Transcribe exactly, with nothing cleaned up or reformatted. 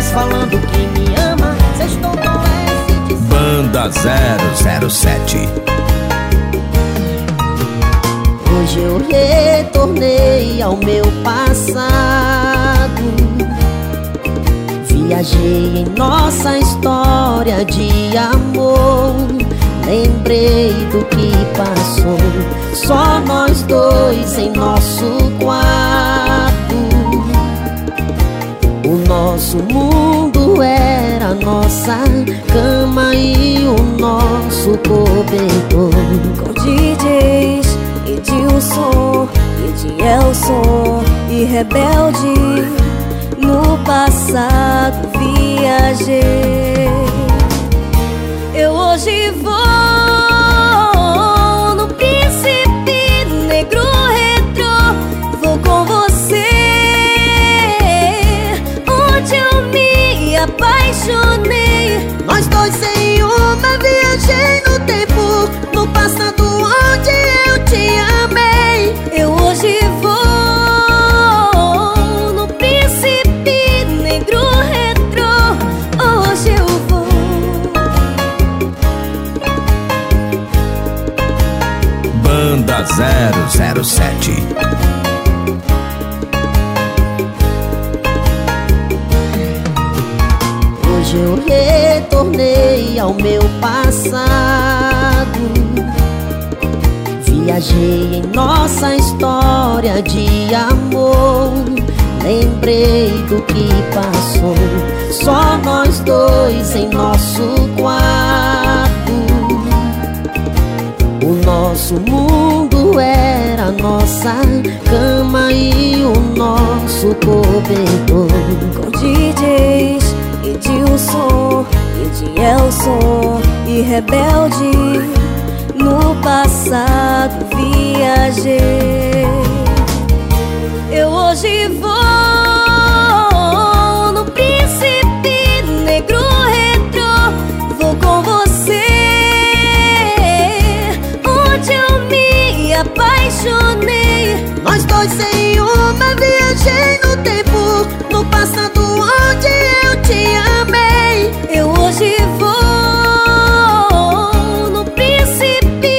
Mas falando que me ama, sextou com S de Banda zero zero sete. Hoje eu retornei ao meu passado, viajei em nossa história de amor. Lembrei do que passou, só nós dois em nosso quarto. O nosso mundo era a nossa cama e o nosso cobertor. Com D Js, Edilson, Edielson e Rebelde, no passado viajei. Eu hoje vou no Príncipe Negro Retrô, vou com você onde eu me apaixonei. Nós dois em uma viagem no tempo, no passado onde eu te amei. Eu hoje vou no Príncipe Negro Retrô, hoje eu vou. Banda zero zero sete. Hoje eu retornei ao meu passado, viajei em nossa história de amor. Lembrei do que passou, só nós dois em nosso quarto. O nosso mundo era a nossa cama e o nosso cobertor. Com D Js, Edilson, Edielson e Rebelde, no passado viajei. Eu hoje vou no Príncipe Negro Retrô, vou com você onde eu me apaixonei. Nós dois em